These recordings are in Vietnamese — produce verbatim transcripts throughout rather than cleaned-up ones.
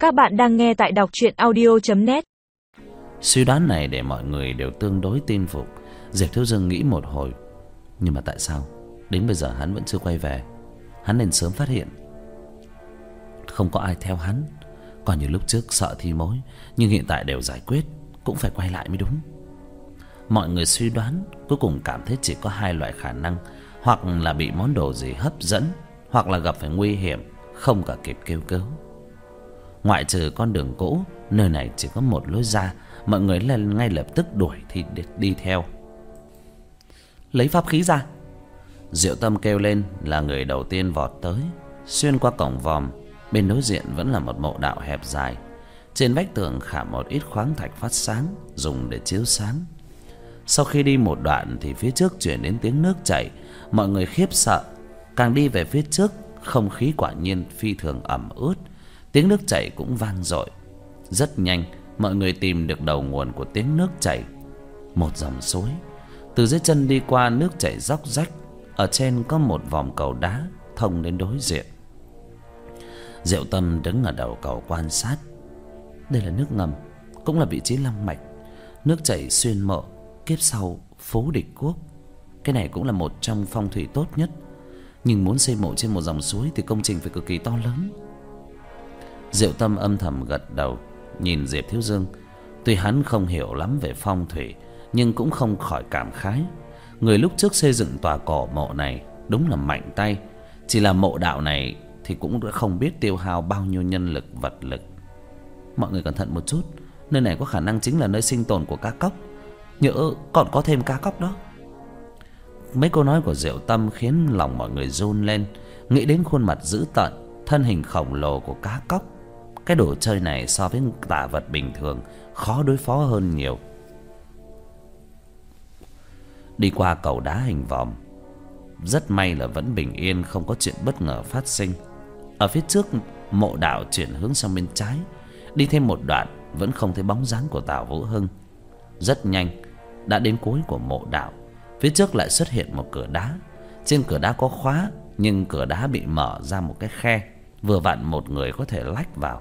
Các bạn đang nghe tại đọc truyện audio chấm net. Suy đoán này để mọi người đều tương đối tin phục. Diệp Thiếu Dương nghĩ một hồi, nhưng mà tại sao đến bây giờ hắn vẫn chưa quay về? Hắn nên sớm phát hiện. Không có ai theo hắn, còn như lúc trước sợ thi mối, nhưng hiện tại đều giải quyết, cũng phải quay lại mới đúng. Mọi người suy đoán, cuối cùng cảm thấy chỉ có hai loại khả năng: hoặc là bị món đồ gì hấp dẫn, hoặc là gặp phải nguy hiểm không cả kịp kêu cứu. Ngoại trừ con đường cũ, nơi này chỉ có một lối ra. Mọi người lên ngay lập tức đuổi thì đi theo. Lấy pháp khí ra, Diệu Tâm kêu lên, là người đầu tiên vọt tới. Xuyên qua cổng vòm, bên đối diện vẫn là một mộ đạo hẹp dài. Trên vách tường khảm một ít khoáng thạch phát sáng, dùng để chiếu sáng. Sau khi đi một đoạn thì phía trước chuyển đến tiếng nước chảy. Mọi người khiếp sợ. Càng đi về phía trước, không khí quả nhiên phi thường ẩm ướt. Tiếng nước chảy cũng vang dội. Rất nhanh, mọi người tìm được đầu nguồn của tiếng nước chảy. Một dòng suối. Từ dưới chân đi qua, nước chảy róc rách. Ở trên có một vòng cầu đá thông đến đối diện. Diệu Tâm đứng ở đầu cầu quan sát. Đây là nước ngầm, cũng là vị trí long mạch. Nước chảy xuyên mộ, kiếp sau phố địch quốc. Cái này cũng là một trong phong thủy tốt nhất. Nhưng muốn xây mộ trên một dòng suối thì công trình phải cực kỳ to lớn. Diệu Tâm âm thầm gật đầu, nhìn Diệp Thiếu Dương. Tuy hắn không hiểu lắm về phong thủy, nhưng cũng không khỏi cảm khái. Người lúc trước xây dựng tòa cổ mộ này đúng là mạnh tay. Chỉ là mộ đạo này thì cũng đã không biết tiêu hao bao nhiêu nhân lực vật lực. Mọi người cẩn thận một chút, nơi này có khả năng chính là nơi sinh tồn của cá cóc. Nhỡ còn có thêm cá cóc đó. Mấy câu nói của Diệu Tâm khiến lòng mọi người run lên. Nghĩ đến khuôn mặt dữ tợn, thân hình khổng lồ của cá cóc. Cái đồ chơi này so với tà vật bình thường khó đối phó hơn nhiều. Đi qua cầu đá hình vòm, rất may là vẫn bình yên, không có chuyện bất ngờ phát sinh. Ở phía trước, mộ đạo chuyển hướng sang bên trái. Đi thêm một đoạn vẫn không thấy bóng dáng của Tào Vũ Hưng. Rất nhanh đã đến cuối của mộ đạo. Phía trước lại xuất hiện một cửa đá. Trên cửa đá có khóa, nhưng cửa đá bị mở ra một cái khe, vừa vặn một người có thể lách vào.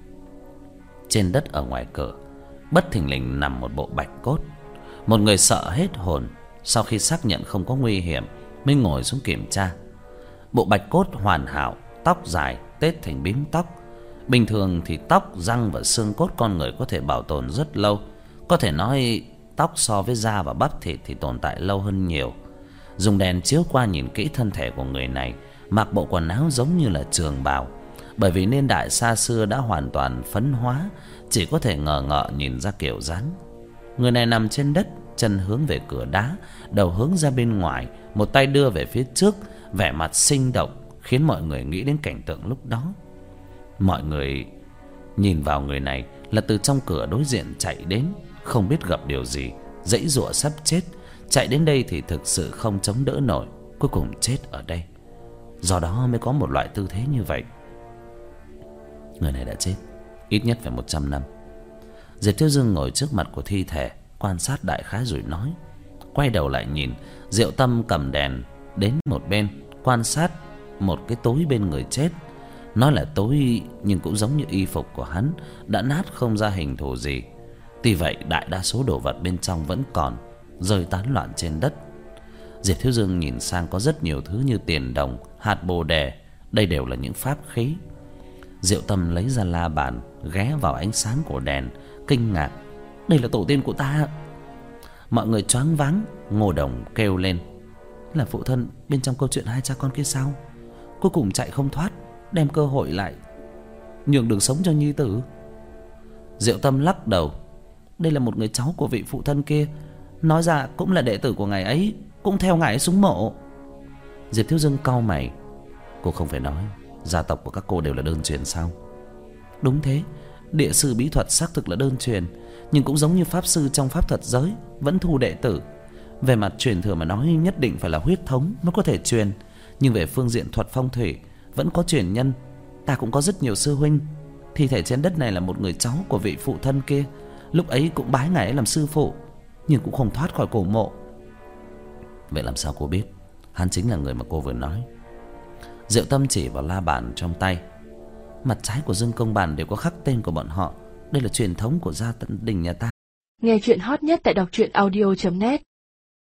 Trên đất ở ngoài cửa, bất thình lình nằm một bộ bạch cốt. Một người sợ hết hồn. Sau khi xác nhận không có nguy hiểm mới ngồi xuống kiểm tra. Bộ bạch cốt hoàn hảo, tóc dài tết thành bím tóc. Bình thường thì tóc, răng và xương cốt con người có thể bảo tồn rất lâu. Có thể nói tóc so với da và bắp thịt thì tồn tại lâu hơn nhiều. Dùng đèn chiếu qua nhìn kỹ thân thể của người này, mặc bộ quần áo giống như là trường bào. Bởi vì niên đại xa xưa đã hoàn toàn phấn hóa, chỉ có thể ngờ ngợ nhìn ra kiểu dáng. Người này nằm trên đất, chân hướng về cửa đá, đầu hướng ra bên ngoài, một tay đưa về phía trước, vẻ mặt sinh động khiến mọi người nghĩ đến cảnh tượng lúc đó. Mọi người nhìn vào người này là từ trong cửa đối diện chạy đến, không biết gặp điều gì, giãy giụa sắp chết. Chạy đến đây thì thực sự không chống đỡ nổi, cuối cùng chết ở đây. Do đó mới có một loại tư thế như vậy. Người này đã chết ít nhất phải một trăm năm. Diệp Thiếu Dương ngồi trước mặt của thi thể, quan sát đại khái rồi nói. Quay đầu lại nhìn, Diệu Tâm cầm đèn đến một bên, quan sát một cái túi bên người chết. Nói là túi nhưng cũng giống như y phục của hắn, đã nát không ra hình thù gì. Tuy vậy đại đa số đồ vật bên trong vẫn còn, rơi tán loạn trên đất. Diệp Thiếu Dương nhìn sang có rất nhiều thứ như tiền đồng, hạt bồ đề. Đây đều là những pháp khí. Diệu Tâm lấy ra la bàn, ghé vào ánh sáng của đèn, kinh ngạc. Đây là tổ tiên của ta. Mọi người choáng váng. Ngô Đồng kêu lên. Là phụ thân bên trong câu chuyện hai cha con kia sao? Cuối cùng chạy không thoát, đem cơ hội lại nhường đường sống cho nhi tử. Diệu Tâm lắc đầu. Đây là một người cháu của vị phụ thân kia, nói ra cũng là đệ tử của ngài ấy, cũng theo ngài ấy xuống mộ. Diệp Thiếu Dương cau mày. Cô không phải nói gia tộc của các cô đều là đơn truyền sao? Đúng thế, địa sư bí thuật xác thực là đơn truyền, nhưng cũng giống như pháp sư trong pháp thuật giới, vẫn thu đệ tử. Về mặt truyền thừa mà nói nhất định phải là huyết thống mới có thể truyền, nhưng về phương diện thuật phong thủy vẫn có truyền nhân. Ta cũng có rất nhiều sư huynh. Thi thể trên đất này là một người cháu của vị phụ thân kia, lúc ấy cũng bái ngài ấy làm sư phụ, nhưng cũng không thoát khỏi cổ mộ. Vậy làm sao cô biết hắn chính là người mà cô vừa nói? Diệu Tâm chỉ vào la bàn trong tay. Mặt trái của dương công bản đều có khắc tên của bọn họ. Đây là truyền thống của gia đình nhà ta. Nghe chuyện hot nhất tại đọc truyện audio chấm net.